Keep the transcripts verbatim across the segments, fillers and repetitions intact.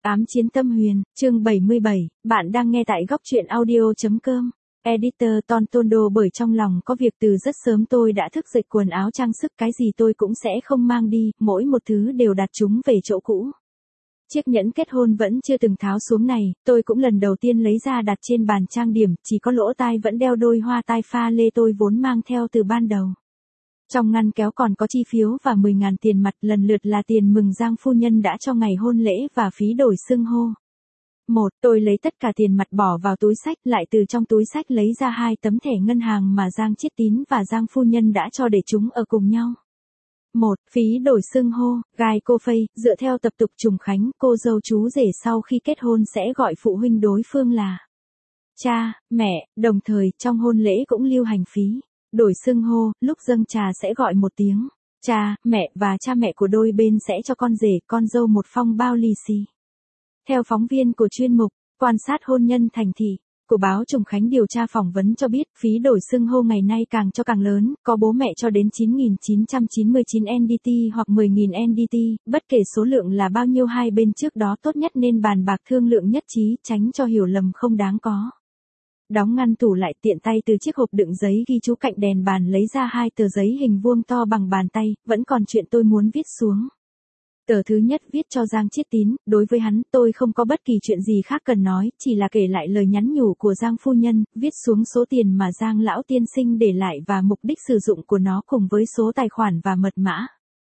Ám chiến tâm huyền, chương bảy mươi bảy, bạn đang nghe tại góc truyện audio.com. Editor Tontondo bởi trong lòng có việc từ rất sớm tôi đã thức dậy quần áo trang sức cái gì tôi cũng sẽ không mang đi, mỗi một thứ đều đặt chúng về chỗ cũ. Chiếc nhẫn kết hôn vẫn chưa từng tháo xuống này, tôi cũng lần đầu tiên lấy ra đặt trên bàn trang điểm, chỉ có lỗ tai vẫn đeo đôi hoa tai pha lê tôi vốn mang theo từ ban đầu. Trong ngăn kéo còn có chi phiếu và mười ngàn tiền mặt lần lượt là tiền mừng Giang phu nhân đã cho ngày hôn lễ và phí đổi xưng hô. Một, tôi lấy tất cả tiền mặt bỏ vào túi xách, lại từ trong túi xách lấy ra hai tấm thẻ ngân hàng mà Giang Chiết Tín và Giang phu nhân đã cho để chúng ở cùng nhau. Một, phí đổi xưng hô, gai cô phây, dựa theo tập tục trùng khánh, cô dâu chú rể sau khi kết hôn sẽ gọi phụ huynh đối phương là cha, mẹ, đồng thời trong hôn lễ cũng lưu hành phí. Đổi xưng hô, lúc dâng trà sẽ gọi một tiếng cha, mẹ và cha mẹ của đôi bên sẽ cho con rể, con dâu một phong bao lì xì. Theo phóng viên của chuyên mục Quan sát hôn nhân thành thị của báo Trùng Khánh điều tra phỏng vấn cho biết, phí đổi xưng hô ngày nay càng cho càng lớn, có bố mẹ cho đến chín nghìn chín trăm chín mươi chín en đê tê hoặc mười nghìn en đê tê, bất kể số lượng là bao nhiêu hai bên trước đó tốt nhất nên bàn bạc thương lượng nhất trí, tránh cho hiểu lầm không đáng có. Đóng ngăn tủ lại, tiện tay từ chiếc hộp đựng giấy ghi chú cạnh đèn bàn lấy ra hai tờ giấy hình vuông to bằng bàn tay, vẫn còn chuyện tôi muốn viết xuống. Tờ thứ nhất viết cho Giang Chiết Tín, đối với hắn, tôi không có bất kỳ chuyện gì khác cần nói, chỉ là kể lại lời nhắn nhủ của Giang phu nhân, viết xuống số tiền mà Giang lão tiên sinh để lại và mục đích sử dụng của nó cùng với số tài khoản và mật mã.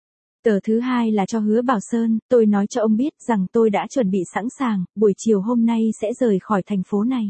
Tờ thứ hai là cho Hứa Bảo Sơn, tôi nói cho ông biết rằng tôi đã chuẩn bị sẵn sàng, buổi chiều hôm nay sẽ rời khỏi thành phố này.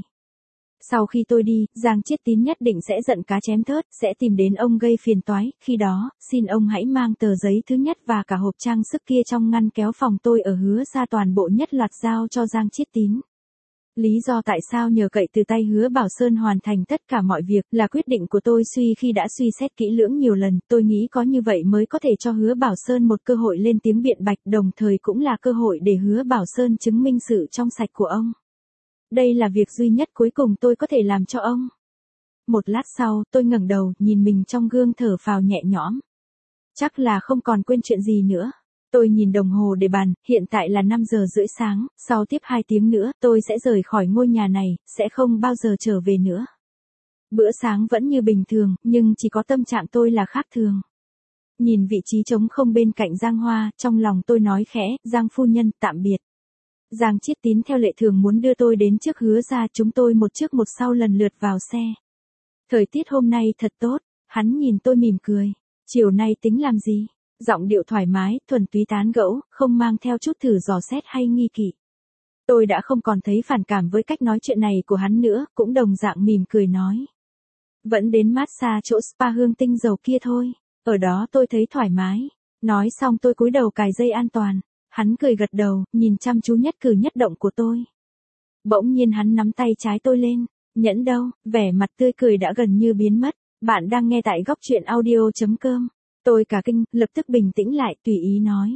Sau khi tôi đi, Giang Chiết Tín nhất định sẽ giận cá chém thớt, sẽ tìm đến ông gây phiền toái, khi đó, xin ông hãy mang tờ giấy thứ nhất và cả hộp trang sức kia trong ngăn kéo phòng tôi ở Hứa ra toàn bộ nhất loạt giao cho Giang Chiết Tín. Lý do tại sao nhờ cậy từ tay Hứa Bảo Sơn hoàn thành tất cả mọi việc là quyết định của tôi suy khi đã suy xét kỹ lưỡng nhiều lần, tôi nghĩ có như vậy mới có thể cho Hứa Bảo Sơn một cơ hội lên tiếng biện bạch, đồng thời cũng là cơ hội để Hứa Bảo Sơn chứng minh sự trong sạch của ông. Đây là việc duy nhất cuối cùng tôi có thể làm cho ông. Một lát sau, tôi ngẩng đầu, nhìn mình trong gương thở phào nhẹ nhõm. Chắc là không còn quên chuyện gì nữa. Tôi nhìn đồng hồ để bàn, hiện tại là năm giờ rưỡi sáng, sau tiếp hai tiếng nữa, tôi sẽ rời khỏi ngôi nhà này, sẽ không bao giờ trở về nữa. Bữa sáng vẫn như bình thường, nhưng chỉ có tâm trạng tôi là khác thường. Nhìn vị trí trống không bên cạnh Giang Hoa, trong lòng tôi nói khẽ, Giang phu nhân, tạm biệt. Giang Chiết Tín theo lệ thường muốn đưa tôi đến trước Hứa ra, chúng tôi một trước một sau lần lượt vào xe. Thời tiết hôm nay thật tốt, hắn nhìn tôi mỉm cười. Chiều nay tính làm gì? Giọng điệu thoải mái, thuần túy tán gẫu, không mang theo chút thử dò xét hay nghi kỵ. Tôi đã không còn thấy phản cảm với cách nói chuyện này của hắn nữa, cũng đồng dạng mỉm cười nói. Vẫn đến massage chỗ spa hương tinh dầu kia thôi, ở đó tôi thấy thoải mái. Nói xong tôi cúi đầu cài dây an toàn. Hắn cười gật đầu, nhìn chăm chú nhất cử nhất động của tôi. Bỗng nhiên hắn nắm tay trái tôi lên. Nhẫn đâu, vẻ mặt tươi cười đã gần như biến mất. Bạn đang nghe tại góc truyện audio.com. Tôi cả kinh, lập tức bình tĩnh lại, tùy ý nói.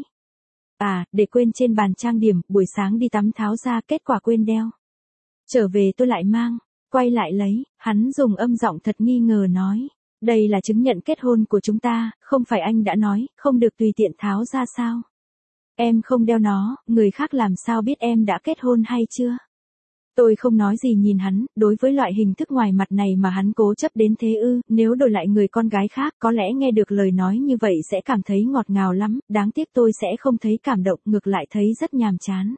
À, để quên trên bàn trang điểm, buổi sáng đi tắm tháo ra, kết quả quên đeo. Trở về tôi lại mang, quay lại lấy, hắn dùng âm giọng thật nghi ngờ nói. Đây là chứng nhận kết hôn của chúng ta, không phải anh đã nói, không được tùy tiện tháo ra sao? Em không đeo nó, người khác làm sao biết em đã kết hôn hay chưa? Tôi không nói gì nhìn hắn, đối với loại hình thức ngoài mặt này mà hắn cố chấp đến thế ư, nếu đổi lại người con gái khác có lẽ nghe được lời nói như vậy sẽ cảm thấy ngọt ngào lắm, đáng tiếc tôi sẽ không thấy cảm động, ngược lại thấy rất nhàm chán.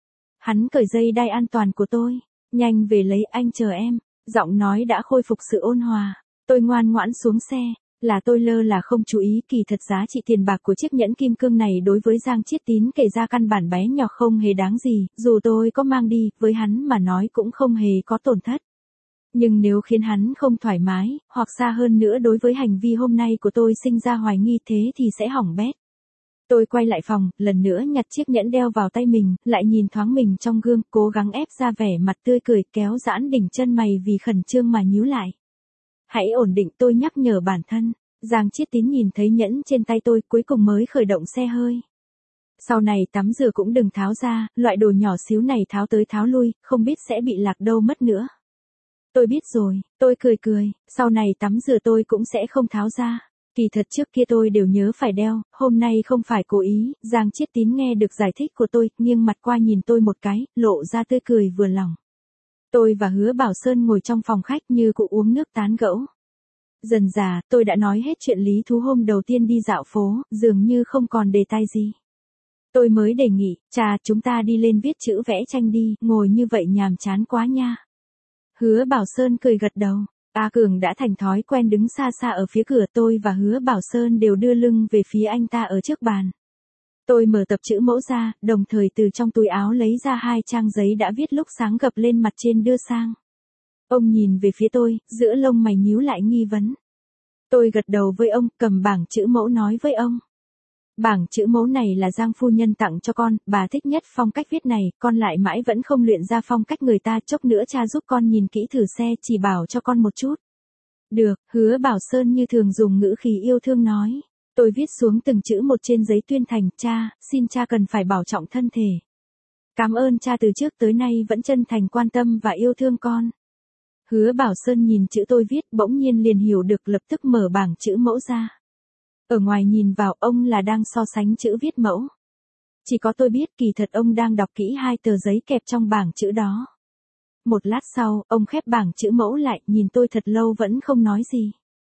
Hắn cởi dây đai an toàn của tôi, nhanh về lấy, anh chờ em, giọng nói đã khôi phục sự ôn hòa, tôi ngoan ngoãn xuống xe. Là tôi lơ là không chú ý, kỳ thật giá trị tiền bạc của chiếc nhẫn kim cương này đối với Giang Chiết Tín kể ra căn bản bé nhỏ không hề đáng gì, dù tôi có mang đi, với hắn mà nói cũng không hề có tổn thất. Nhưng nếu khiến hắn không thoải mái, hoặc xa hơn nữa đối với hành vi hôm nay của tôi sinh ra hoài nghi thế thì sẽ hỏng bét. Tôi quay lại phòng, lần nữa nhặt chiếc nhẫn đeo vào tay mình, lại nhìn thoáng mình trong gương, cố gắng ép ra vẻ mặt tươi cười, kéo giãn đỉnh chân mày vì khẩn trương mà nhíu lại. Hãy ổn định, tôi nhắc nhở bản thân. Giang Chiết Tín nhìn thấy nhẫn trên tay tôi, cuối cùng mới khởi động xe hơi. Sau này tắm rửa cũng đừng tháo ra, loại đồ nhỏ xíu này tháo tới tháo lui, không biết sẽ bị lạc đâu mất nữa. Tôi biết rồi, tôi cười cười, sau này tắm rửa tôi cũng sẽ không tháo ra. Kỳ thật trước kia tôi đều nhớ phải đeo, hôm nay không phải cố ý, Giang Chiết Tín nghe được giải thích của tôi, nghiêng mặt qua nhìn tôi một cái, lộ ra tươi cười vừa lòng. Tôi và Hứa Bảo Sơn ngồi trong phòng khách như cụ uống nước tán gẫu. Dần dà, tôi đã nói hết chuyện lý thú hôm đầu tiên đi dạo phố, dường như không còn đề tài gì. Tôi mới đề nghị, cha chúng ta đi lên viết chữ vẽ tranh đi, ngồi như vậy nhàm chán quá nha. Hứa Bảo Sơn cười gật đầu. A Cường đã thành thói quen đứng xa xa ở phía cửa, tôi và Hứa Bảo Sơn đều đưa lưng về phía anh ta ở trước bàn. Tôi mở tập chữ mẫu ra, đồng thời từ trong túi áo lấy ra hai trang giấy đã viết lúc sáng gập lên mặt trên đưa sang. Ông nhìn về phía tôi, giữa lông mày nhíu lại nghi vấn. Tôi gật đầu với ông, cầm bảng chữ mẫu nói với ông. Bảng chữ mẫu này là Giang phu nhân tặng cho con, bà thích nhất phong cách viết này, con lại mãi vẫn không luyện ra phong cách người ta, chốc nữa cha giúp con nhìn kỹ thử xe, chỉ bảo cho con một chút. Được, Hứa Bảo Sơn như thường dùng ngữ khí yêu thương nói. Tôi viết xuống từng chữ một trên giấy tuyên thành, cha, xin cha cần phải bảo trọng thân thể. Cảm ơn cha từ trước tới nay vẫn chân thành quan tâm và yêu thương con. Hứa Bảo Sơn nhìn chữ tôi viết bỗng nhiên liền hiểu được, lập tức mở bảng chữ mẫu ra. Ở ngoài nhìn vào ông là đang so sánh chữ viết mẫu. Chỉ có tôi biết kỳ thật ông đang đọc kỹ hai tờ giấy kẹp trong bảng chữ đó. Một lát sau, ông khép bảng chữ mẫu lại, nhìn tôi thật lâu vẫn không nói gì.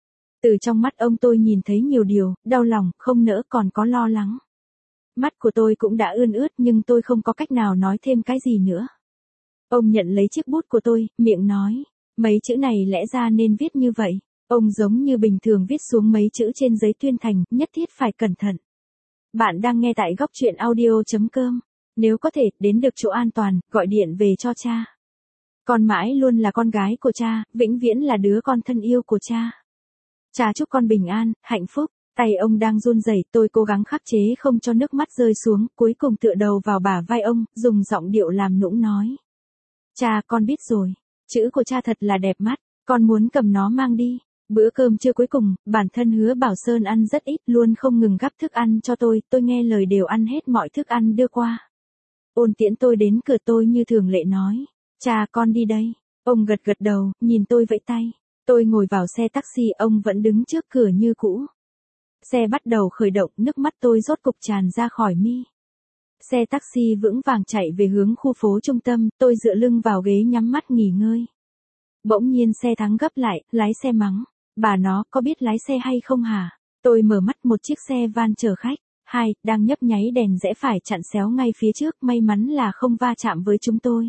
Từ trong mắt ông tôi nhìn thấy nhiều điều, đau lòng, không nỡ, còn có lo lắng. Mắt của tôi cũng đã ươn ướt nhưng tôi không có cách nào nói thêm cái gì nữa. Ông nhận lấy chiếc bút của tôi, miệng nói, mấy chữ này lẽ ra nên viết như vậy. Ông giống như bình thường viết xuống mấy chữ trên giấy tuyên thành, nhất thiết phải cẩn thận. Bạn đang nghe tại góc truyện audio chấm com. Nếu có thể, đến được chỗ an toàn, gọi điện về cho cha. Con mãi luôn là con gái của cha, vĩnh viễn là đứa con thân yêu của cha. Cha chúc con bình an, hạnh phúc. Tay ông đang run rẩy, tôi cố gắng khắc chế không cho nước mắt rơi xuống, cuối cùng tựa đầu vào bả vai ông, dùng giọng điệu làm nũng nói. Cha, con biết rồi. Chữ của cha thật là đẹp mắt, con muốn cầm nó mang đi. Bữa cơm trưa cuối cùng, bản thân Hứa Bảo Sơn ăn rất ít, luôn không ngừng gắp thức ăn cho tôi, tôi nghe lời đều ăn hết mọi thức ăn đưa qua. Ôn tiễn tôi đến cửa, tôi như thường lệ nói, cha con đi đây. Ông gật gật đầu, nhìn tôi vẫy tay. Tôi ngồi vào xe taxi, ông vẫn đứng trước cửa như cũ. Xe bắt đầu khởi động, nước mắt tôi rốt cục tràn ra khỏi mi. Xe taxi vững vàng chạy về hướng khu phố trung tâm, tôi dựa lưng vào ghế nhắm mắt nghỉ ngơi. Bỗng nhiên xe thắng gấp lại, lái xe mắng. Bà nó, có biết lái xe hay không hả? Tôi mở mắt, một chiếc xe van chở khách. Hai, đang nhấp nháy đèn rẽ phải chặn xéo ngay phía trước, may mắn là không va chạm với chúng tôi.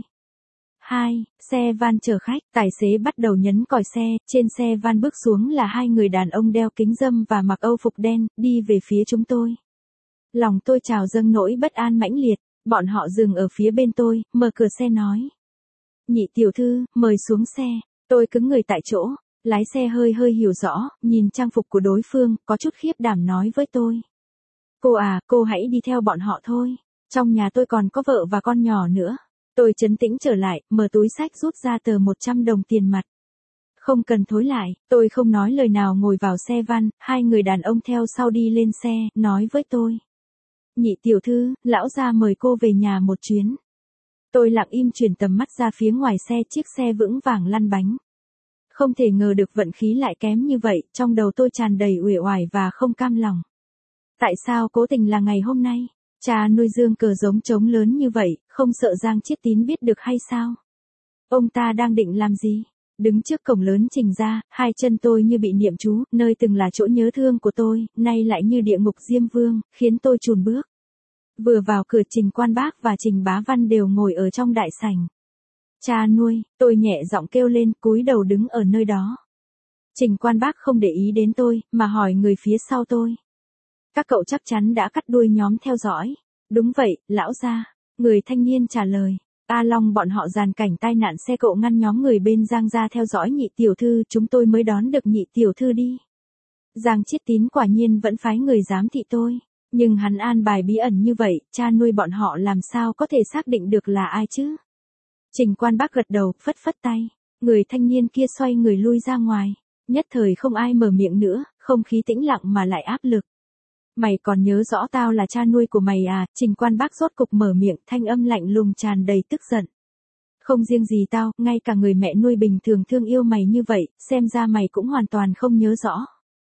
Hai, xe van chở khách, tài xế bắt đầu nhấn còi xe, trên xe van bước xuống là hai người đàn ông đeo kính râm và mặc âu phục đen, đi về phía chúng tôi. Lòng tôi trào dâng nỗi bất an mãnh liệt, bọn họ dừng ở phía bên tôi, mở cửa xe nói. Nhị tiểu thư, mời xuống xe, tôi cứng người tại chỗ. Lái xe hơi hơi hiểu rõ, nhìn trang phục của đối phương, có chút khiếp đảm nói với tôi. Cô à, cô hãy đi theo bọn họ thôi. Trong nhà tôi còn có vợ và con nhỏ nữa. Tôi trấn tĩnh trở lại, mở túi xách rút ra tờ một trăm đồng tiền mặt. Không cần thối lại, tôi không nói lời nào ngồi vào xe van, hai người đàn ông theo sau đi lên xe, nói với tôi. Nhị tiểu thư, lão gia mời cô về nhà một chuyến. Tôi lặng im chuyển tầm mắt ra phía ngoài xe, chiếc xe vững vàng lăn bánh. Không thể ngờ được vận khí lại kém như vậy, trong đầu tôi tràn đầy uể oải và không cam lòng. Tại sao cố tình là ngày hôm nay? Cha nuôi dương cờ giống trống lớn như vậy, không sợ Giang Chiết Tín biết được hay sao? Ông ta đang định làm gì? Đứng trước cổng lớn Trình gia, hai chân tôi như bị niệm chú, nơi từng là chỗ nhớ thương của tôi, nay lại như địa ngục Diêm Vương, khiến tôi chùn bước. Vừa vào cửa, Trình Quan Bác và Trình Bá Văn đều ngồi ở trong đại sảnh. Cha nuôi, tôi nhẹ giọng kêu lên, cúi đầu đứng ở nơi đó. Trình Quan Bác không để ý đến tôi, mà hỏi người phía sau tôi. Các cậu chắc chắn đã cắt đuôi nhóm theo dõi. Đúng vậy, lão gia. Người thanh niên trả lời. A Long bọn họ dàn cảnh tai nạn xe cộ ngăn nhóm người bên Giang gia theo dõi nhị tiểu thư, chúng tôi mới đón được nhị tiểu thư đi. Giang Chiết Tín quả nhiên vẫn phái người giám thị tôi. Nhưng hắn an bài bí ẩn như vậy, cha nuôi bọn họ làm sao có thể xác định được là ai chứ? Trình Quan Bác gật đầu, phất phất tay. Người thanh niên kia xoay người lui ra ngoài. Nhất thời không ai mở miệng nữa, không khí tĩnh lặng mà lại áp lực. Mày còn nhớ rõ tao là cha nuôi của mày à? Trình Quan Bác rốt cục mở miệng, thanh âm lạnh lùng tràn đầy tức giận. Không riêng gì tao, ngay cả người mẹ nuôi bình thường thương yêu mày như vậy, xem ra mày cũng hoàn toàn không nhớ rõ.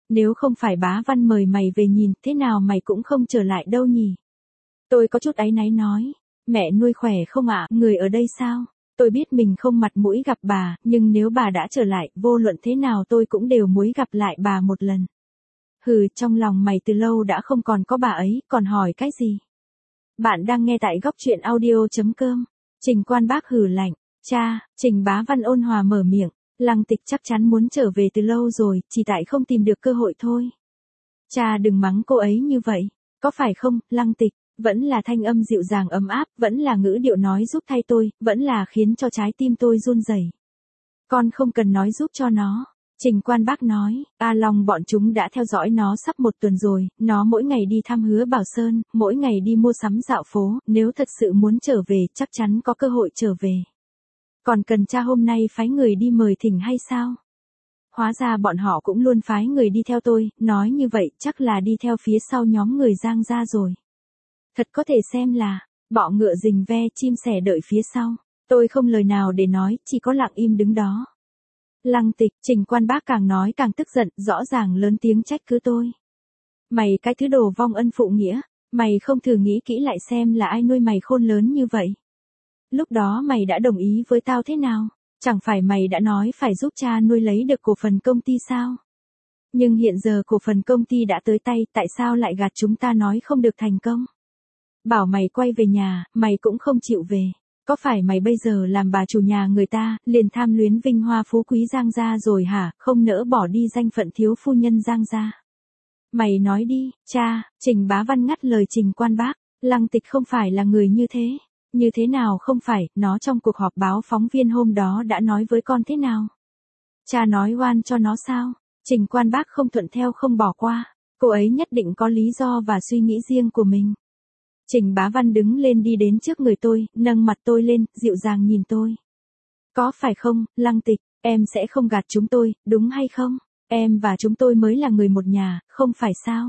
Nếu không phải bá Văn mời mày về nhìn, thế nào mày cũng không trở lại đâu nhỉ? Tôi có chút áy náy nói. Mẹ nuôi khỏe không ạ, người ở đây sao? Tôi biết mình không mặt mũi gặp bà, nhưng nếu bà đã trở lại, vô luận thế nào tôi cũng đều muốn gặp lại bà một lần. Hừ, trong lòng mày từ lâu đã không còn có bà ấy, còn hỏi cái gì? Bạn đang nghe tại góc truyện audio.com. Trình Quan Bác hừ lạnh. Cha, Trình Bá Văn ôn hòa mở miệng. Lăng Tịch chắc chắn muốn trở về từ lâu rồi, chỉ tại không tìm được cơ hội thôi. Cha đừng mắng cô ấy như vậy. Có phải không, Lăng Tịch? Vẫn là thanh âm dịu dàng ấm áp, vẫn là ngữ điệu nói giúp thay tôi, vẫn là khiến cho trái tim tôi run rẩy. Con không cần nói giúp cho nó. Trình Quan Bác nói, A Long bọn chúng đã theo dõi nó sắp một tuần rồi, nó mỗi ngày đi thăm Hứa Bảo Sơn, mỗi ngày đi mua sắm dạo phố, nếu thật sự muốn trở về chắc chắn có cơ hội trở về. Còn cần cha hôm nay phái người đi mời thỉnh hay sao? Hóa ra bọn họ cũng luôn phái người đi theo tôi, nói như vậy chắc là đi theo phía sau nhóm người Giang gia rồi. Thật có thể xem là, bọ ngựa rình ve chim sẻ đợi phía sau. Tôi không lời nào để nói, chỉ có lặng im đứng đó. Lăng Tịch, Trình Quan Bác càng nói càng tức giận, rõ ràng lớn tiếng trách cứ tôi. Mày cái thứ đồ vong ân phụ nghĩa, mày không thử nghĩ kỹ lại xem là ai nuôi mày khôn lớn như vậy. Lúc đó mày đã đồng ý với tao thế nào? Chẳng phải mày đã nói phải giúp cha nuôi lấy được cổ phần công ty sao? Nhưng hiện giờ cổ phần công ty đã tới tay, tại sao lại gạt chúng ta nói không được thành công? Bảo mày quay về nhà, mày cũng không chịu về. Có phải mày bây giờ làm bà chủ nhà người ta, liền tham luyến vinh hoa phú quý Giang gia rồi hả, không nỡ bỏ đi danh phận thiếu phu nhân Giang gia? Mày nói đi, cha, Trình Bá Văn ngắt lời Trình Quan Bác, Lăng Tịch không phải là người như thế. Như thế nào không phải, nó trong cuộc họp báo phóng viên hôm đó đã nói với con thế nào? Cha nói oan cho nó sao? Trình Quan Bác không thuận theo không bỏ qua, cô ấy nhất định có lý do và suy nghĩ riêng của mình. Trình Bá Văn đứng lên đi đến trước người tôi, nâng mặt tôi lên, dịu dàng nhìn tôi. Có phải không, Lăng Tịch, em sẽ không gạt chúng tôi, đúng hay không? Em và chúng tôi mới là người một nhà, không phải sao?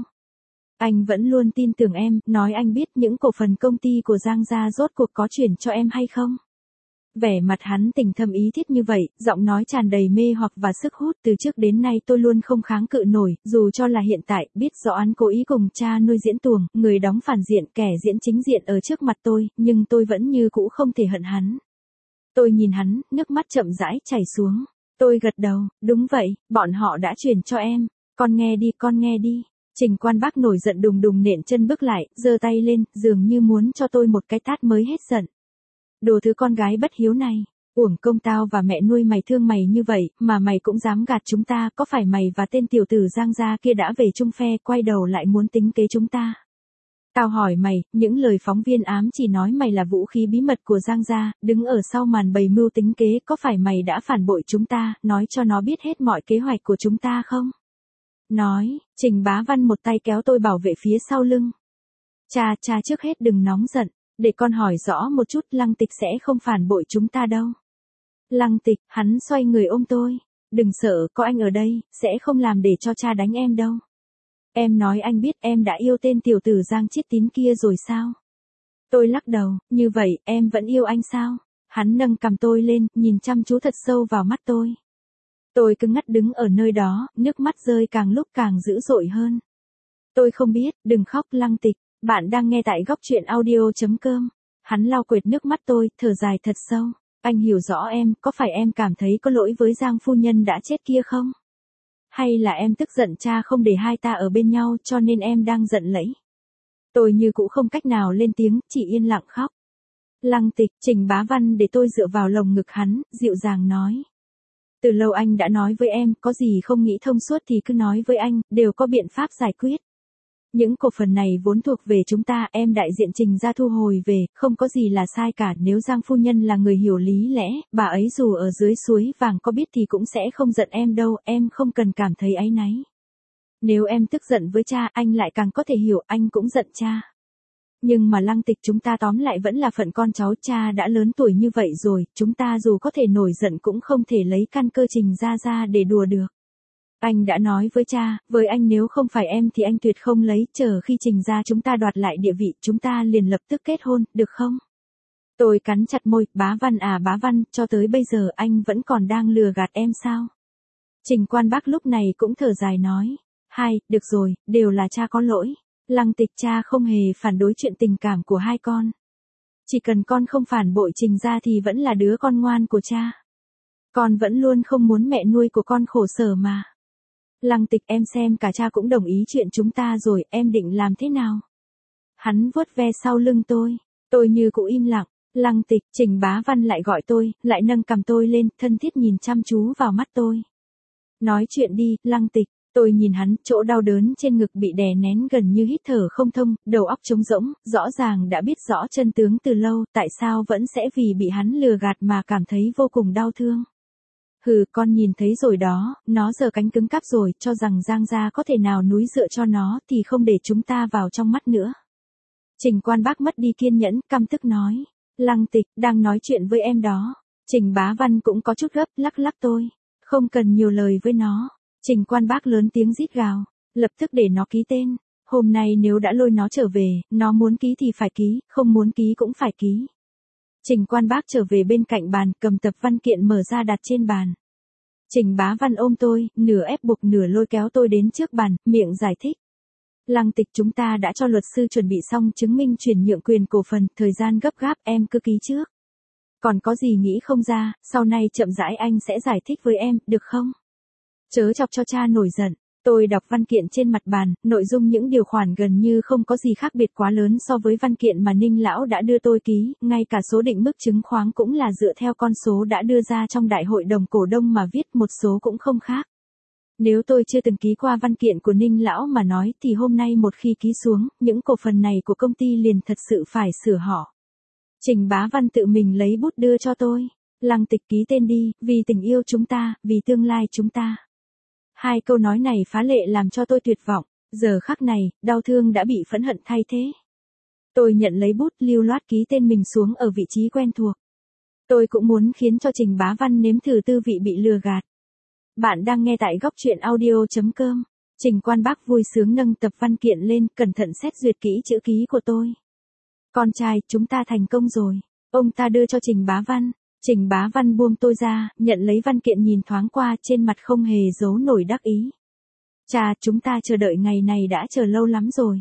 Anh vẫn luôn tin tưởng em, nói anh biết những cổ phần công ty của Giang gia rốt cuộc có chuyển cho em hay không? Vẻ mặt hắn tình thâm ý thiết như vậy, giọng nói tràn đầy mê hoặc và sức hút, từ trước đến nay tôi luôn không kháng cự nổi, dù cho là hiện tại, biết rõ hắn cố ý cùng cha nuôi diễn tuồng, người đóng phản diện, kẻ diễn chính diện ở trước mặt tôi, nhưng tôi vẫn như cũ không thể hận hắn. Tôi nhìn hắn, nước mắt chậm rãi chảy xuống. Tôi gật đầu, đúng vậy, bọn họ đã chuyển cho em. Con nghe đi, con nghe đi. Trình Quan Bác nổi giận đùng đùng nện chân bước lại, giơ tay lên, dường như muốn cho tôi một cái tát mới hết giận. Đồ thứ con gái bất hiếu này, uổng công tao và mẹ nuôi mày thương mày như vậy, mà mày cũng dám gạt chúng ta, có phải mày và tên tiểu tử Giang gia kia đã về chung phe, quay đầu lại muốn tính kế chúng ta? Tao hỏi mày, những lời phóng viên ám chỉ nói mày là vũ khí bí mật của Giang gia, đứng ở sau màn bày mưu tính kế, có phải mày đã phản bội chúng ta, nói cho nó biết hết mọi kế hoạch của chúng ta không? Nói, Trình Bá Văn một tay kéo tôi bảo vệ phía sau lưng. Cha, cha trước hết đừng nóng giận, để con hỏi rõ một chút, Lăng Tịch sẽ không phản bội chúng ta đâu. Lăng Tịch, hắn xoay người ôm tôi. Đừng sợ, có anh ở đây, sẽ không làm để cho cha đánh em đâu. Em nói anh biết em đã yêu tên tiểu tử Giang Chiết Tín kia rồi sao? Tôi lắc đầu, như vậy, em vẫn yêu anh sao? Hắn nâng cằm tôi lên, nhìn chăm chú thật sâu vào mắt tôi. Tôi cứng ngắt đứng ở nơi đó, nước mắt rơi càng lúc càng dữ dội hơn. Tôi không biết, đừng khóc Lăng Tịch, bạn đang nghe tại góc truyện audio.com. Hắn lau quệt nước mắt tôi, thở dài thật sâu. Anh hiểu rõ em, có phải em cảm thấy có lỗi với Giang phu nhân đã chết kia không? Hay là em tức giận cha không để hai ta ở bên nhau cho nên em đang giận lẫy? Tôi như cũ không cách nào lên tiếng, chỉ yên lặng khóc. Lăng Tịch, Trình Bá Văn để tôi dựa vào lồng ngực hắn, dịu dàng nói. Từ lâu anh đã nói với em, có gì không nghĩ thông suốt thì cứ nói với anh, đều có biện pháp giải quyết. Những cổ phần này vốn thuộc về chúng ta, em đại diện Trình ra thu hồi về, không có gì là sai cả, nếu Giang phu nhân là người hiểu lý lẽ, bà ấy dù ở dưới suối vàng có biết thì cũng sẽ không giận em đâu, em không cần cảm thấy áy náy. Nếu em tức giận với cha, anh lại càng có thể hiểu, anh cũng giận cha. Nhưng mà Lăng Tịch, chúng ta tóm lại vẫn là phận con cháu, cha đã lớn tuổi như vậy rồi, chúng ta dù có thể nổi giận cũng không thể lấy căn cơ Trình ra ra để đùa được. Anh đã nói với cha, với anh nếu không phải em thì anh tuyệt không lấy, chờ khi Trình ra chúng ta đoạt lại địa vị, chúng ta liền lập tức kết hôn, được không? Tôi cắn chặt môi, Bá Văn à Bá Văn, cho tới bây giờ anh vẫn còn đang lừa gạt em sao? Trình Quan Bác lúc này cũng thở dài nói, Hai, được rồi, đều là cha có lỗi. Lăng Tịch, cha không hề phản đối chuyện tình cảm của hai con. Chỉ cần con không phản bội Trình ra thì vẫn là đứa con ngoan của cha. Con vẫn luôn không muốn mẹ nuôi của con khổ sở mà. Lăng Tịch, em xem cả cha cũng đồng ý chuyện chúng ta rồi, em định làm thế nào? Hắn vuốt ve sau lưng tôi. Tôi như cũ im lặng. Lăng Tịch, Trình Bá Văn lại gọi tôi, lại nâng cằm tôi lên, thân thiết nhìn chăm chú vào mắt tôi. Nói chuyện đi, Lăng Tịch. Tôi nhìn hắn, chỗ đau đớn trên ngực bị đè nén gần như hít thở không thông, đầu óc trống rỗng, rõ ràng đã biết rõ chân tướng từ lâu, tại sao vẫn sẽ vì bị hắn lừa gạt mà cảm thấy vô cùng đau thương. Hừ, con nhìn thấy rồi đó, nó giờ cánh cứng cáp rồi, cho rằng Giang gia có thể nào núi dựa cho nó thì không để chúng ta vào trong mắt nữa. Trình Quan Bác mất đi kiên nhẫn, căm tức nói. Lăng Tịch, đang nói chuyện với em đó. Trình Bá Văn cũng có chút gấp, lắc lắc tôi. Không cần nhiều lời với nó. Trình Quan Bác lớn tiếng rít gào. Lập tức để nó ký tên. Hôm nay nếu đã lôi nó trở về, nó muốn ký thì phải ký, không muốn ký cũng phải ký. Trình Quan Bác trở về bên cạnh bàn, cầm tập văn kiện mở ra đặt trên bàn. Trình Bá Văn ôm tôi, nửa ép buộc nửa lôi kéo tôi đến trước bàn, miệng giải thích. Lăng Tịch, chúng ta đã cho luật sư chuẩn bị xong chứng minh chuyển nhượng quyền cổ phần, thời gian gấp gáp, em cứ ký trước. Còn có gì nghĩ không ra, sau này chậm rãi anh sẽ giải thích với em, được không? Chớ chọc cho cha nổi giận. Tôi đọc văn kiện trên mặt bàn, nội dung những điều khoản gần như không có gì khác biệt quá lớn so với văn kiện mà Ninh Lão đã đưa tôi ký, ngay cả số định mức chứng khoán cũng là dựa theo con số đã đưa ra trong đại hội đồng cổ đông mà viết, một số cũng không khác. Nếu tôi chưa từng ký qua văn kiện của Ninh Lão mà nói thì hôm nay một khi ký xuống, những cổ phần này của công ty liền thật sự phải sửa họ. Trình Bá Văn tự mình lấy bút đưa cho tôi. Lăng Tịch, ký tên đi, vì tình yêu chúng ta, vì tương lai chúng ta. Hai câu nói này phá lệ làm cho tôi tuyệt vọng, giờ khắc này, đau thương đã bị phẫn hận thay thế. Tôi nhận lấy bút, lưu loát ký tên mình xuống ở vị trí quen thuộc. Tôi cũng muốn khiến cho Trình Bá Văn nếm thử tư vị bị lừa gạt. Bạn đang nghe tại góc truyện audio chấm com. Trình Quan Bác vui sướng nâng tập văn kiện lên, cẩn thận xét duyệt kỹ chữ ký của tôi. Con trai, chúng ta thành công rồi. Ông ta đưa cho Trình Bá Văn. Trình Bá Văn buông tôi ra, nhận lấy văn kiện nhìn thoáng qua, trên mặt không hề giấu nổi đắc ý. Cha, chúng ta chờ đợi ngày này đã chờ lâu lắm rồi.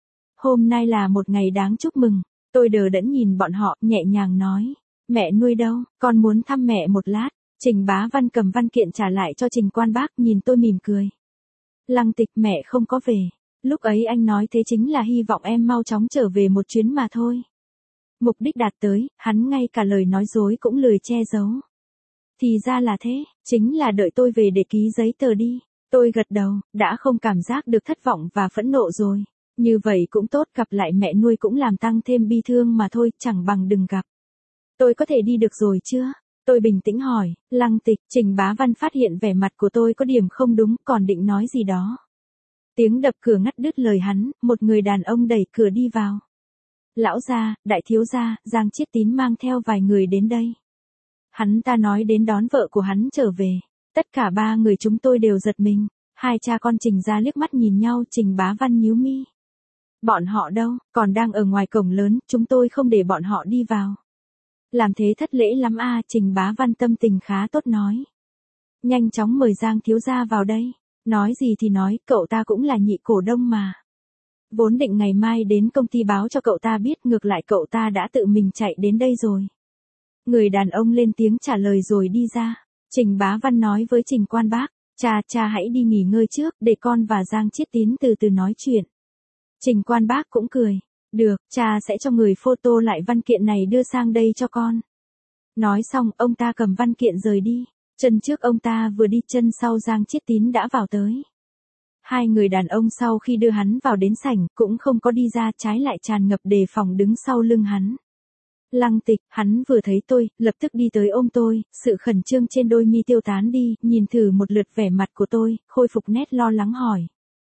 Hôm nay là một ngày đáng chúc mừng. Tôi đờ đẫn nhìn bọn họ, nhẹ nhàng nói. Mẹ nuôi đâu, con muốn thăm mẹ một lát. Trình Bá Văn cầm văn kiện trả lại cho Trình Quan Bác, nhìn tôi mỉm cười. Lăng Tịch, mẹ không có về. Lúc ấy anh nói thế chính là hy vọng em mau chóng trở về một chuyến mà thôi. Mục đích đạt tới, hắn ngay cả lời nói dối cũng lười che giấu. Thì ra là thế, chính là đợi tôi về để ký giấy tờ đi. Tôi gật đầu, đã không cảm giác được thất vọng và phẫn nộ rồi. Như vậy cũng tốt, gặp lại mẹ nuôi cũng làm tăng thêm bi thương mà thôi, chẳng bằng đừng gặp. Tôi có thể đi được rồi chưa? Tôi bình tĩnh hỏi. Lăng Tịch, Trình Bá Văn phát hiện vẻ mặt của tôi có điểm không đúng, còn định nói gì đó. Tiếng đập cửa ngắt đứt lời hắn, một người đàn ông đẩy cửa đi vào. Lão gia, đại thiếu gia, Giang Chiết Tín mang theo vài người đến đây. Hắn ta nói đến đón vợ của hắn trở về. Tất cả ba người chúng tôi đều giật mình. Hai cha con Trình gia liếc mắt nhìn nhau, Trình Bá Văn nhíu mi. Bọn họ đâu, còn đang ở ngoài cổng lớn, chúng tôi không để bọn họ đi vào. Làm thế thất lễ lắm a, Trình Bá Văn tâm tình khá tốt nói. Nhanh chóng mời Giang thiếu gia vào đây. Nói gì thì nói, cậu ta cũng là nhị cổ đông mà. Vốn định ngày mai đến công ty báo cho cậu ta biết, ngược lại cậu ta đã tự mình chạy đến đây rồi. Người đàn ông lên tiếng trả lời rồi đi ra. Trình Bá Văn nói với Trình Quan Bác, cha, cha hãy đi nghỉ ngơi trước, để con và Giang Chiết Tín từ từ nói chuyện. Trình Quan Bác cũng cười. Được, cha sẽ cho người photo lại văn kiện này đưa sang đây cho con. Nói xong, ông ta cầm văn kiện rời đi. Chân trước ông ta vừa đi, chân sau Giang Chiết Tín đã vào tới. Hai người đàn ông sau khi đưa hắn vào đến sảnh, cũng không có đi ra, trái lại tràn ngập đề phòng đứng sau lưng hắn. Lăng Tịch, hắn vừa thấy tôi, lập tức đi tới ôm tôi, sự khẩn trương trên đôi mi tiêu tán đi, nhìn thử một lượt vẻ mặt của tôi, khôi phục nét lo lắng hỏi.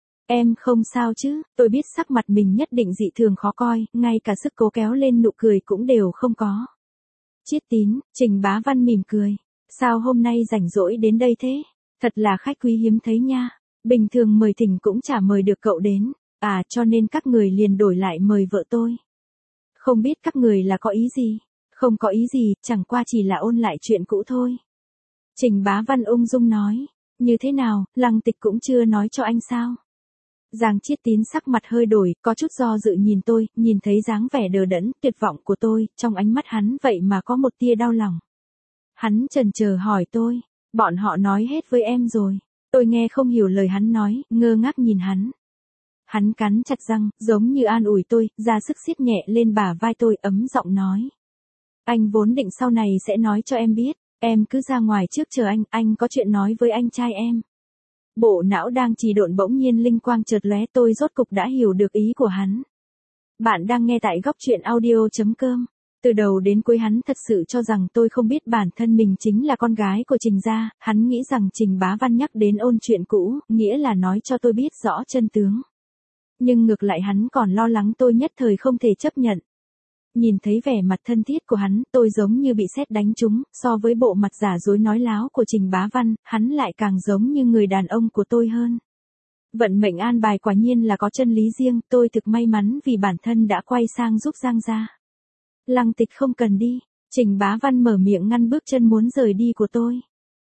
Em không sao chứ? Tôi biết sắc mặt mình nhất định dị thường khó coi, ngay cả sức cố kéo lên nụ cười cũng đều không có. Chiết Tín, Trình Bá Văn mỉm cười. Sao hôm nay rảnh rỗi đến đây thế? Thật là khách quý hiếm thấy nha. Bình thường mời thỉnh cũng chả mời được cậu đến. À, cho nên các người liền đổi lại mời vợ tôi. Không biết các người là có ý gì? Không có ý gì, chẳng qua chỉ là ôn lại chuyện cũ thôi. Trình Bá Văn ung dung nói. Như thế nào, Lăng Tịch cũng chưa nói cho anh sao? Giang Chiết Tín sắc mặt hơi đổi, có chút do dự nhìn tôi, nhìn thấy dáng vẻ đờ đẫn, tuyệt vọng của tôi, trong ánh mắt hắn vậy mà có một tia đau lòng. Hắn chần chờ hỏi tôi, bọn họ nói hết với em rồi. Tôi nghe không hiểu lời hắn nói, ngơ ngác nhìn hắn. Hắn cắn chặt răng, giống như an ủi tôi, ra sức siết nhẹ lên bả vai tôi, ấm giọng nói. Anh vốn định sau này sẽ nói cho em biết, em cứ ra ngoài trước chờ anh, anh có chuyện nói với anh trai em. Bộ não đang trì độn bỗng nhiên linh quang chợt lóe, tôi rốt cục đã hiểu được ý của hắn. Bạn đang nghe tại góc truyện audio.com. Từ đầu đến cuối hắn thật sự cho rằng tôi không biết bản thân mình chính là con gái của Trình gia, hắn nghĩ rằng Trình Bá Văn nhắc đến ôn chuyện cũ, nghĩa là nói cho tôi biết rõ chân tướng. Nhưng ngược lại hắn còn lo lắng tôi nhất thời không thể chấp nhận. Nhìn thấy vẻ mặt thân thiết của hắn, tôi giống như bị sét đánh trúng, so với bộ mặt giả dối nói láo của Trình Bá Văn, hắn lại càng giống như người đàn ông của tôi hơn. Vận mệnh an bài quả nhiên là có chân lý riêng, tôi thực may mắn vì bản thân đã quay sang giúp Giang gia. Lăng Tịch không cần đi, Trình Bá Văn mở miệng ngăn bước chân muốn rời đi của tôi.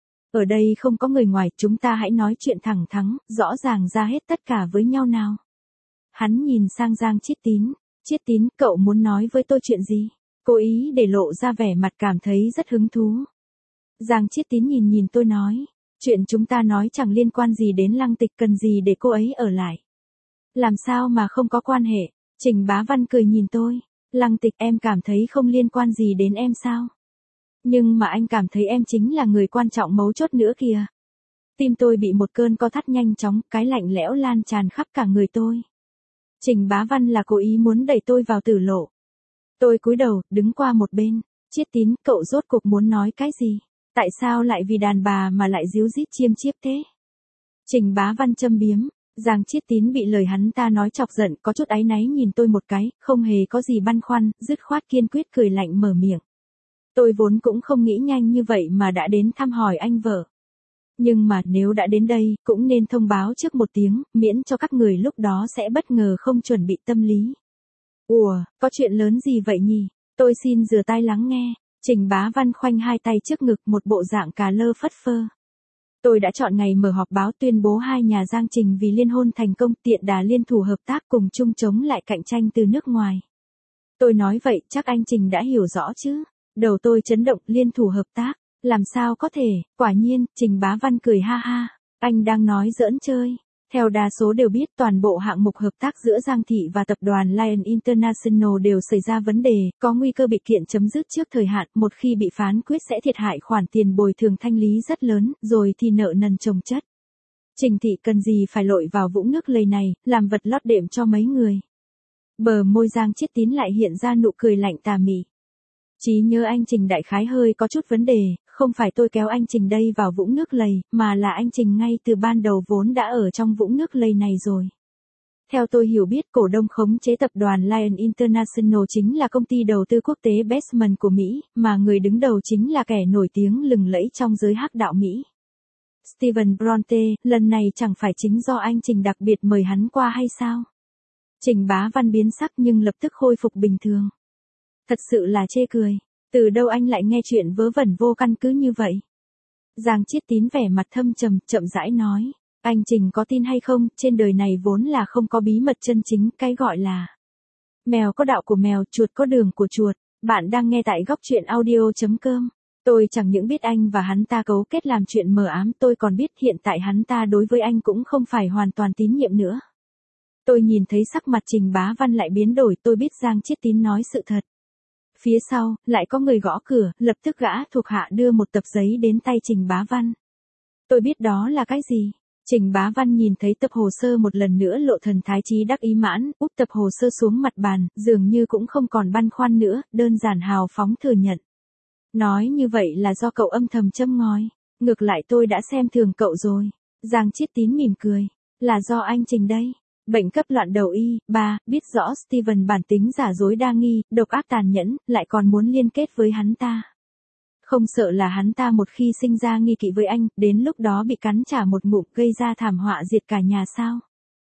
Ở đây không có người ngoài, chúng ta hãy nói chuyện thẳng thắn, rõ ràng ra hết tất cả với nhau nào. Hắn nhìn sang Giang Chiết Tín, Chiết Tín, cậu muốn nói với tôi chuyện gì? Cố ý để lộ ra vẻ mặt cảm thấy rất hứng thú. Giang Chiết Tín nhìn nhìn tôi nói, chuyện chúng ta nói chẳng liên quan gì đến Lăng Tịch, cần gì để cô ấy ở lại. Làm sao mà không có quan hệ? Trình Bá Văn cười nhìn tôi. Lăng Tịch, em cảm thấy không liên quan gì đến em sao? Nhưng mà anh cảm thấy em chính là người quan trọng mấu chốt nữa kìa. Tim tôi bị một cơn co thắt nhanh chóng, cái lạnh lẽo lan tràn khắp cả người tôi. Trình Bá Văn là cố ý muốn đẩy tôi vào tử lộ. Tôi cúi đầu, đứng qua một bên. Chiết Tín, cậu rốt cuộc muốn nói cái gì? Tại sao lại vì đàn bà mà lại díu dít chiêm chiếp thế? Trình Bá Văn châm biếm. Giang Chiết Tín bị lời hắn ta nói chọc giận, có chút áy náy nhìn tôi một cái, không hề có gì băn khoăn, dứt khoát kiên quyết cười lạnh mở miệng. Tôi vốn cũng không nghĩ nhanh như vậy mà đã đến thăm hỏi anh vợ. Nhưng mà nếu đã đến đây, cũng nên thông báo trước một tiếng, miễn cho các người lúc đó sẽ bất ngờ không chuẩn bị tâm lý. Ủa, có chuyện lớn gì vậy nhỉ? Tôi xin rửa tai lắng nghe. Trình Bá Văn khoanh hai tay trước ngực, một bộ dạng cà lơ phất phơ. Tôi đã chọn ngày mở họp báo tuyên bố hai nhà Giang Trình vì liên hôn thành công, tiện đà liên thủ hợp tác cùng chung chống lại cạnh tranh từ nước ngoài. Tôi nói vậy chắc anh Trình đã hiểu rõ chứ. Đầu tôi chấn động, liên thủ hợp tác. Làm sao có thể, quả nhiên, Trình Bá Văn cười ha ha. Anh đang nói giỡn chơi. Theo đa số đều biết toàn bộ hạng mục hợp tác giữa Giang Thị và tập đoàn Lion International đều xảy ra vấn đề, có nguy cơ bị kiện chấm dứt trước thời hạn, một khi bị phán quyết sẽ thiệt hại khoản tiền bồi thường thanh lý rất lớn, rồi thì nợ nần chồng chất. Trình Thị cần gì phải lội vào vũng nước lầy này, làm vật lót đệm cho mấy người. Bờ môi Giang Chiết Tín lại hiện ra nụ cười lạnh tà mị. Trí nhớ anh Trình đại khái hơi có chút vấn đề, không phải tôi kéo anh Trình đây vào vũng nước lầy, mà là anh Trình ngay từ ban đầu vốn đã ở trong vũng nước lầy này rồi. Theo tôi hiểu biết, cổ đông khống chế tập đoàn Lion International chính là công ty đầu tư quốc tế Bestman của Mỹ, mà người đứng đầu chính là kẻ nổi tiếng lừng lẫy trong giới hắc đạo Mỹ. Steven Bronte, lần này chẳng phải chính do anh Trình đặc biệt mời hắn qua hay sao? Trình Bá Văn biến sắc nhưng lập tức khôi phục bình thường. Thật sự là chê cười. Từ đâu anh lại nghe chuyện vớ vẩn vô căn cứ như vậy? Giang Chiết Tín vẻ mặt thâm trầm, chậm rãi nói. Anh Trình có tin hay không, trên đời này vốn là không có bí mật chân chính, cái gọi là mèo có đạo của mèo, chuột có đường của chuột. Bạn đang nghe tại góc truyện audio.com. Tôi chẳng những biết anh và hắn ta cấu kết làm chuyện mờ ám, tôi còn biết hiện tại hắn ta đối với anh cũng không phải hoàn toàn tín nhiệm nữa. Tôi nhìn thấy sắc mặt Trình Bá Văn lại biến đổi, tôi biết Giang Chiết Tín nói sự thật. Phía sau, lại có người gõ cửa, lập tức gã thuộc hạ đưa một tập giấy đến tay Trình Bá Văn. Tôi biết đó là cái gì. Trình Bá Văn nhìn thấy tập hồ sơ một lần nữa lộ thần thái trí đắc ý mãn, úp tập hồ sơ xuống mặt bàn, dường như cũng không còn băn khoăn nữa, đơn giản hào phóng thừa nhận. Nói như vậy là do cậu âm thầm châm ngòi, ngược lại tôi đã xem thường cậu rồi. Giang Chiết Tín mỉm cười, là do anh Trình đây. Bệnh cấp loạn đầu y, ba, biết rõ Steven bản tính giả dối đa nghi, độc ác tàn nhẫn, lại còn muốn liên kết với hắn ta. Không sợ là hắn ta một khi sinh ra nghi kỵ với anh, đến lúc đó bị cắn trả một ngụm gây ra thảm họa diệt cả nhà sao?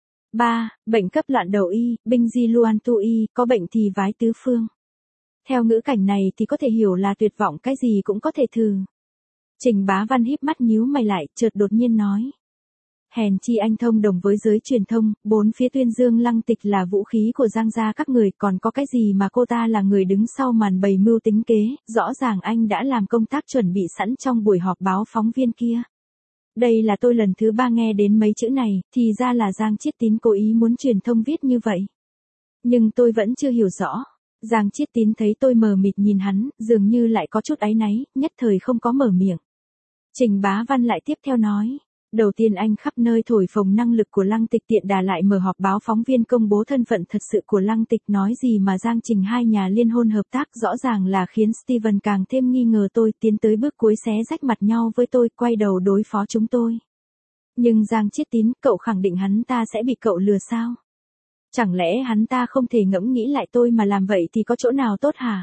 ba. Bệnh cấp loạn đầu y, binh di luan tu y, có bệnh thì vái tứ phương. Theo ngữ cảnh này thì có thể hiểu là tuyệt vọng cái gì cũng có thể thử. Trình Bá Văn híp mắt nhíu mày lại, chợt đột nhiên nói. hèn chi anh thông đồng với giới truyền thông, bốn phía tuyên dương Lăng Tịch là vũ khí của Giang gia các người, còn có cái gì mà cô ta là người đứng sau màn bày mưu tính kế, rõ ràng anh đã làm công tác chuẩn bị sẵn trong buổi họp báo phóng viên kia. Đây là tôi lần thứ ba nghe đến mấy chữ này, thì ra là Giang Chiết Tín cố ý muốn truyền thông viết như vậy. Nhưng tôi vẫn chưa hiểu rõ. Giang Chiết Tín thấy tôi mờ mịt nhìn hắn, dường như lại có chút áy náy, nhất thời không có mở miệng. Trình Bá Văn lại tiếp theo nói. Đầu tiên anh khắp nơi thổi phồng năng lực của Lăng Tịch, tiện đà lại mở họp báo phóng viên công bố thân phận thật sự của Lăng Tịch, nói gì mà Giang Trình hai nhà liên hôn hợp tác, rõ ràng là khiến Steven càng thêm nghi ngờ tôi, tiến tới bước cuối xé rách mặt nhau với tôi, quay đầu đối phó chúng tôi. Nhưng Giang Chiết Tín, cậu khẳng định hắn ta sẽ bị cậu lừa sao? Chẳng lẽ hắn ta không thể ngẫm nghĩ lại tôi mà làm vậy thì có chỗ nào tốt hả?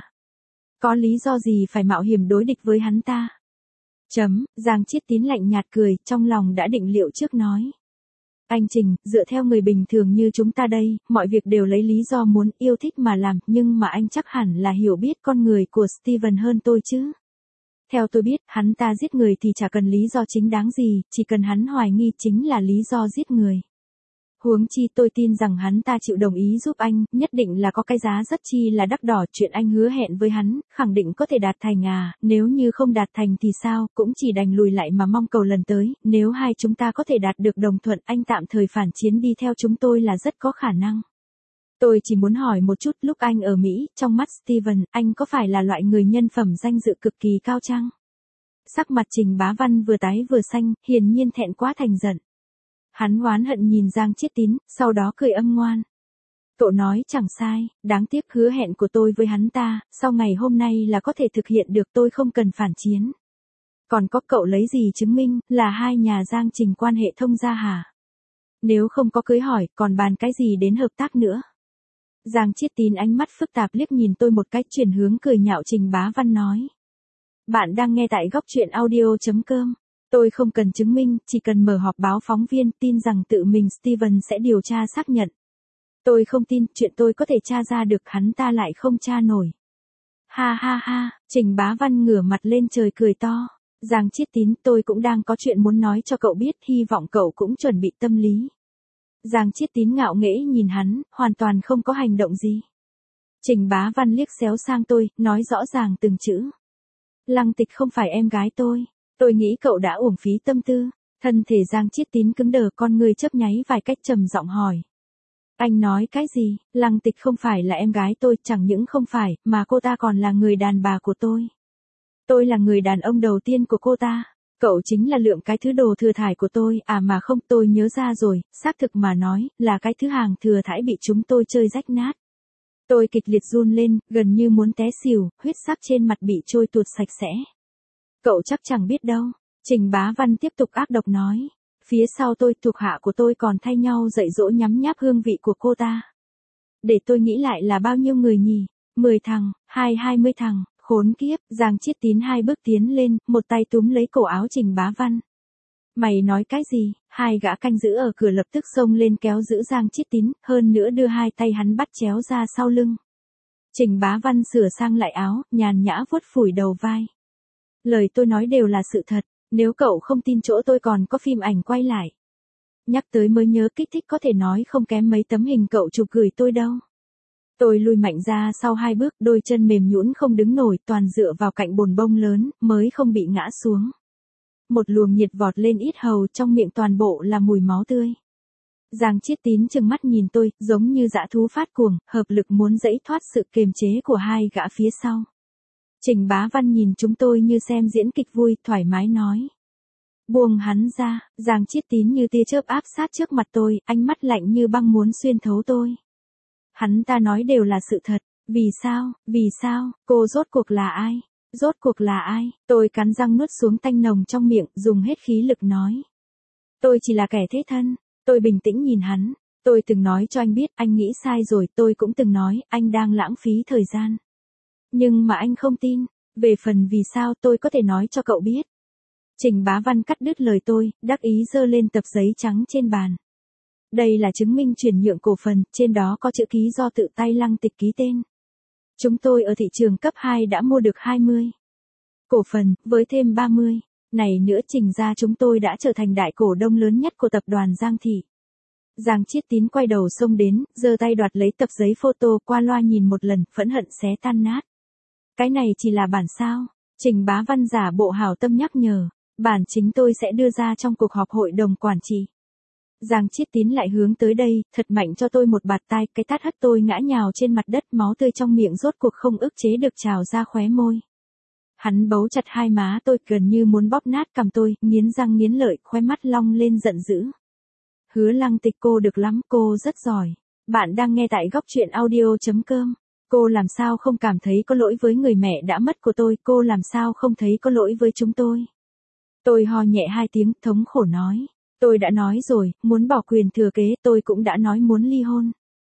Có lý do gì phải mạo hiểm đối địch với hắn ta? Chấm, Giang Chiết Tín lạnh nhạt cười, trong lòng đã định liệu trước nói. Anh Trình, dựa theo người bình thường như chúng ta đây, mọi việc đều lấy lý do muốn yêu thích mà làm, nhưng mà anh chắc hẳn là hiểu biết con người của Steven hơn tôi chứ. Theo tôi biết, hắn ta giết người thì chả cần lý do chính đáng gì, chỉ cần hắn hoài nghi chính là lý do giết người. Huống chi tôi tin rằng hắn ta chịu đồng ý giúp anh, nhất định là có cái giá rất chi là đắt đỏ, chuyện anh hứa hẹn với hắn, khẳng định có thể đạt thành à, nếu như không đạt thành thì sao, cũng chỉ đành lùi lại mà mong cầu lần tới, nếu hai chúng ta có thể đạt được đồng thuận, anh tạm thời phản chiến đi theo chúng tôi là rất có khả năng. Tôi chỉ muốn hỏi một chút, lúc anh ở Mỹ, trong mắt Steven, anh có phải là loại người nhân phẩm danh dự cực kỳ cao chăng? Sắc mặt Trình Bá Văn vừa tái vừa xanh, hiển nhiên thẹn quá thành giận. Hắn oán hận nhìn Giang Chiết Tín, sau đó cười âm ngoan. Cậu nói chẳng sai, đáng tiếc hứa hẹn của tôi với hắn ta, sau ngày hôm nay là có thể thực hiện được, tôi không cần phản chiến. Còn có cậu lấy gì chứng minh, là hai nhà Giang Trình quan hệ thông gia hả? Nếu không có cưới hỏi, còn bàn cái gì đến hợp tác nữa? Giang Chiết Tín ánh mắt phức tạp liếc nhìn tôi một cách, chuyển hướng cười nhạo Trình Bá Văn nói. Bạn đang nghe tại góc truyện audio chấm com. Tôi không cần chứng minh, chỉ cần mở họp báo phóng viên, tin rằng tự mình Steven sẽ điều tra xác nhận. Tôi không tin, chuyện tôi có thể tra ra được, hắn ta lại không tra nổi. Ha ha ha, Trình Bá Văn ngửa mặt lên trời cười to. Giang Chiết Tín, tôi cũng đang có chuyện muốn nói cho cậu biết, hy vọng cậu cũng chuẩn bị tâm lý. Giang Chiết Tín ngạo nghễ nhìn hắn, hoàn toàn không có hành động gì. Trình Bá Văn liếc xéo sang tôi, nói rõ ràng từng chữ. Lăng Tịch không phải em gái tôi. Tôi nghĩ cậu đã uổng phí tâm tư. Thân thể Giang Chiết Tín cứng đờ, con người chớp nháy vài cách, trầm giọng hỏi. Anh nói cái gì? Lăng Tịch không phải là em gái tôi, chẳng những không phải, mà cô ta còn là người đàn bà của tôi. Tôi là người đàn ông đầu tiên của cô ta. Cậu chính là lượng cái thứ đồ thừa thải của tôi, à mà không, tôi nhớ ra rồi, xác thực mà nói, là cái thứ hàng thừa thải bị chúng tôi chơi rách nát. Tôi kịch liệt run lên, gần như muốn té xỉu, huyết sắc trên mặt bị trôi tuột sạch sẽ. Cậu chắc chẳng biết đâu. Trình Bá Văn tiếp tục ác độc nói. Phía sau tôi, thuộc hạ của tôi còn thay nhau dạy dỗ nhắm nháp hương vị của cô ta. Để tôi nghĩ lại là bao nhiêu người nhỉ? Mười thằng, hai hai mươi thằng, khốn kiếp. Giang Chiết Tín hai bước tiến lên, một tay túm lấy cổ áo Trình Bá Văn. Mày nói cái gì? Hai gã canh giữ ở cửa lập tức xông lên kéo giữ Giang Chiết Tín, hơn nữa đưa hai tay hắn bắt chéo ra sau lưng. Trình Bá Văn sửa sang lại áo, nhàn nhã vuốt phủi đầu vai. Lời tôi nói đều là sự thật, nếu cậu không tin chỗ tôi còn có phim ảnh quay lại. Nhắc tới mới nhớ, kích thích có thể nói không kém mấy tấm hình cậu chụp gửi tôi đâu. Tôi lùi mạnh ra sau hai bước, đôi chân mềm nhũn không đứng nổi, toàn dựa vào cạnh bồn bông lớn, mới không bị ngã xuống. Một luồng nhiệt vọt lên yết hầu, trong miệng toàn bộ là mùi máu tươi. Giang Chiết Tín trừng mắt nhìn tôi, giống như dã thú phát cuồng, hợp lực muốn giãy thoát sự kiềm chế của hai gã phía sau. Trình Bá Văn nhìn chúng tôi như xem diễn kịch vui, thoải mái nói. Buông hắn ra. Giang Chiết Tín như tia chớp áp sát trước mặt tôi, ánh mắt lạnh như băng muốn xuyên thấu tôi. Hắn ta nói đều là sự thật. Vì sao, vì sao, cô rốt cuộc là ai? Rốt cuộc là ai? Tôi cắn răng nuốt xuống tanh nồng trong miệng, dùng hết khí lực nói. Tôi chỉ là kẻ thế thân. Tôi bình tĩnh nhìn hắn. Tôi từng nói cho anh biết, anh nghĩ sai rồi, tôi cũng từng nói, anh đang lãng phí thời gian. Nhưng mà anh không tin. Về phần vì sao, tôi có thể nói cho cậu biết. Trình Bá Văn cắt đứt lời tôi, đắc ý giơ lên tập giấy trắng trên bàn. Đây là chứng minh chuyển nhượng cổ phần, trên đó có chữ ký do tự tay Lăng Tịch ký tên. Chúng tôi ở thị trường cấp hai đã mua được hai mươi cổ phần, với thêm ba mươi Này nữa Trình gia chúng tôi đã trở thành đại cổ đông lớn nhất của tập đoàn Giang Thị. Giang Chiết Tín quay đầu xông đến, giơ tay đoạt lấy tập giấy photo qua loa nhìn một lần, phẫn hận xé tan nát. Cái này chỉ là bản sao? Trình Bá Văn giả bộ hảo tâm nhắc nhở, bản chính tôi sẽ đưa ra trong cuộc họp hội đồng quản trị. Giang Chiết Tín lại hướng tới đây, thật mạnh cho tôi một bạt tai, cái tát hất tôi ngã nhào trên mặt đất, máu tươi trong miệng rốt cuộc không ức chế được trào ra khóe môi. Hắn bấu chặt hai má tôi gần như muốn bóp nát cằm tôi, nghiến răng nghiến lợi, khóe mắt long lên giận dữ. Hứa Lăng Tịch cô được lắm, cô rất giỏi. Bạn đang nghe tại góc truyện audio chấm com. Cô làm sao không cảm thấy có lỗi với người mẹ đã mất của tôi, cô làm sao không thấy có lỗi với chúng tôi. Tôi ho nhẹ hai tiếng, thống khổ nói. Tôi đã nói rồi, muốn bỏ quyền thừa kế, tôi cũng đã nói muốn ly hôn.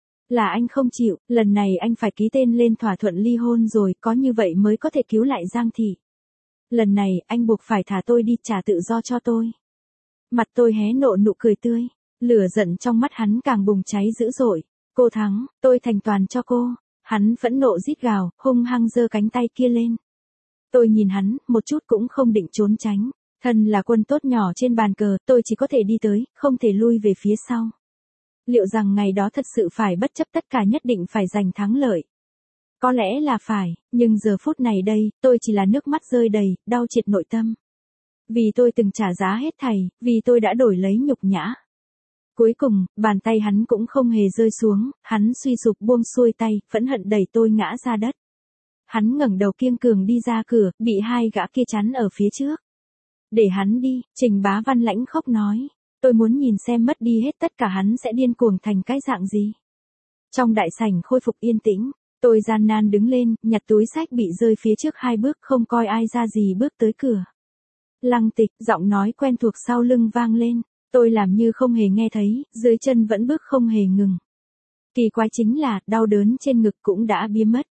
Là anh không chịu, lần này anh phải ký tên lên thỏa thuận ly hôn rồi, có như vậy mới có thể cứu lại Giang Thị. Lần này, anh buộc phải thả tôi đi, trả tự do cho tôi. Mặt tôi hé nộ nụ cười tươi, lửa giận trong mắt hắn càng bùng cháy dữ dội. Cô thắng, tôi thành toàn cho cô. Hắn phẫn nộ rít gào, hung hăng giơ cánh tay kia lên. Tôi nhìn hắn, một chút cũng không định trốn tránh. Thân là quân tốt nhỏ trên bàn cờ, tôi chỉ có thể đi tới, không thể lui về phía sau. Liệu rằng ngày đó thật sự phải bất chấp tất cả nhất định phải giành thắng lợi? Có lẽ là phải, nhưng giờ phút này đây, tôi chỉ là nước mắt rơi đầy, đau triệt nội tâm. Vì tôi từng trả giá hết thảy, vì tôi đã đổi lấy nhục nhã. Cuối cùng, bàn tay hắn cũng không hề rơi xuống, hắn suy sụp buông xuôi tay, phẫn hận đẩy tôi ngã ra đất. Hắn ngẩng đầu kiêng cường đi ra cửa, bị hai gã kia chắn ở phía trước. Để hắn đi, Trình Bá Văn lãnh khốc nói. Tôi muốn nhìn xem mất đi hết tất cả hắn sẽ điên cuồng thành cái dạng gì. Trong đại sảnh khôi phục yên tĩnh, tôi gian nan đứng lên, nhặt túi sách bị rơi phía trước hai bước, không coi ai ra gì bước tới cửa. Lăng Tịch, giọng nói quen thuộc sau lưng vang lên. Tôi làm như không hề nghe thấy, dưới chân vẫn bước không hề ngừng. Kỳ quái chính là, đau đớn trên ngực cũng đã biến mất.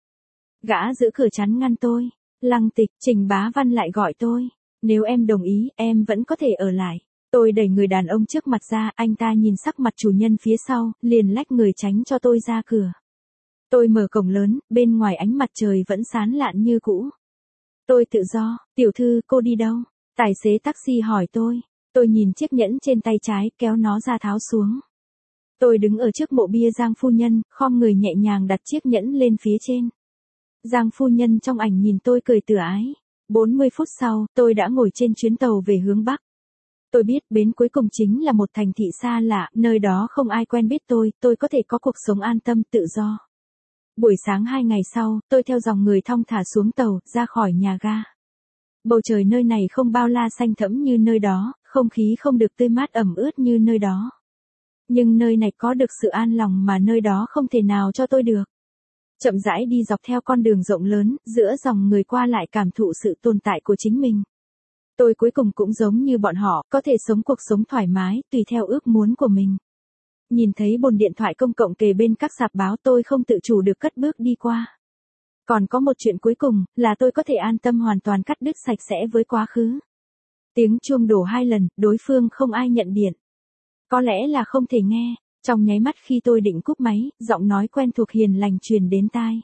Gã giữ cửa chắn ngăn tôi. Lăng Tịch, Trình Bá Văn lại gọi tôi. Nếu em đồng ý, em vẫn có thể ở lại. Tôi đẩy người đàn ông trước mặt ra, anh ta nhìn sắc mặt chủ nhân phía sau, liền lách người tránh cho tôi ra cửa. Tôi mở cổng lớn, bên ngoài ánh mặt trời vẫn sáng lạn như cũ. Tôi tự do, tiểu thư, cô đi đâu? Tài xế taxi hỏi tôi. Tôi nhìn chiếc nhẫn trên tay trái, kéo nó ra tháo xuống. Tôi đứng ở trước mộ bia Giang phu nhân, khom người nhẹ nhàng đặt chiếc nhẫn lên phía trên. Giang phu nhân trong ảnh nhìn tôi cười từ ái. bốn mươi phút sau, tôi đã ngồi trên chuyến tàu về hướng Bắc. Tôi biết bến cuối cùng chính là một thành thị xa lạ, nơi đó không ai quen biết tôi, tôi có thể có cuộc sống an tâm tự do. Buổi sáng hai ngày sau, tôi theo dòng người thong thả xuống tàu, ra khỏi nhà ga. Bầu trời nơi này không bao la xanh thẫm như nơi đó, không khí không được tươi mát ẩm ướt như nơi đó. Nhưng nơi này có được sự an lòng mà nơi đó không thể nào cho tôi được. Chậm rãi đi dọc theo con đường rộng lớn, giữa dòng người qua lại cảm thụ sự tồn tại của chính mình. Tôi cuối cùng cũng giống như bọn họ, có thể sống cuộc sống thoải mái, tùy theo ước muốn của mình. Nhìn thấy bồn điện thoại công cộng kề bên các sạp báo, tôi không tự chủ được cất bước đi qua. Còn có một chuyện cuối cùng, là tôi có thể an tâm hoàn toàn cắt đứt sạch sẽ với quá khứ. Tiếng chuông đổ hai lần, đối phương không ai nhận điện. Có lẽ là không thể nghe, trong nháy mắt khi tôi định cúp máy, giọng nói quen thuộc hiền lành truyền đến tai.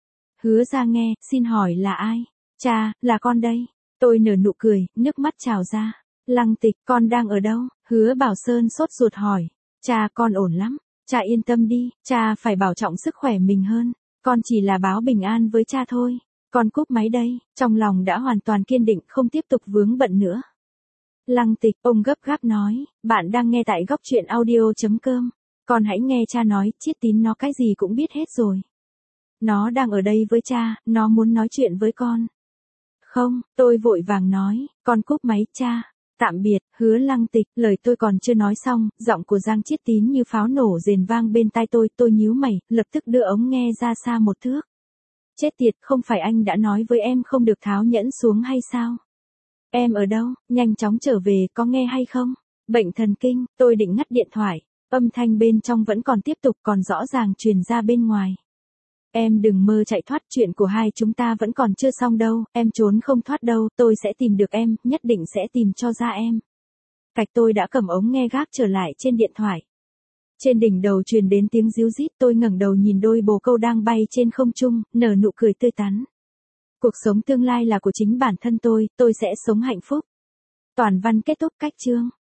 Hứa ra nghe, xin hỏi là ai? Cha, là con đây. Tôi nở nụ cười, nước mắt trào ra. Lăng Tịch, con đang ở đâu? Hứa Bảo Sơn sốt ruột hỏi. Cha, con ổn lắm. Cha yên tâm đi, cha phải bảo trọng sức khỏe mình hơn. Con chỉ là báo bình an với cha thôi. Con cúp máy đây, trong lòng đã hoàn toàn kiên định không tiếp tục vướng bận nữa. Lăng Tịch, ông gấp gáp nói, bạn đang nghe tại góc truyện audio chấm com. Con hãy nghe cha nói, Chiết Tín nó cái gì cũng biết hết rồi. Nó đang ở đây với cha, nó muốn nói chuyện với con. Không, tôi vội vàng nói, con cúp máy cha. Tạm biệt, Hứa Lăng Tịch, lời tôi còn chưa nói xong, giọng của Giang Chiết Tín như pháo nổ rền vang bên tai tôi, tôi nhíu mày, lập tức đưa ống nghe ra xa một thước. Chết tiệt, không phải anh đã nói với em không được tháo nhẫn xuống hay sao? Em ở đâu, nhanh chóng trở về, có nghe hay không? Bệnh thần kinh, tôi định ngắt điện thoại, âm thanh bên trong vẫn còn tiếp tục còn rõ ràng truyền ra bên ngoài. Em đừng mơ chạy thoát, chuyện của hai chúng ta vẫn còn chưa xong đâu, em trốn không thoát đâu, tôi sẽ tìm được em, nhất định sẽ tìm cho ra em. Cạch tôi đã cầm ống nghe gác trở lại trên điện thoại. Trên đỉnh đầu truyền đến tiếng ríu rít, tôi ngẩng đầu nhìn đôi bồ câu đang bay trên không trung, nở nụ cười tươi tắn. Cuộc sống tương lai là của chính bản thân tôi, tôi sẽ sống hạnh phúc. Toàn văn kết thúc cách chương.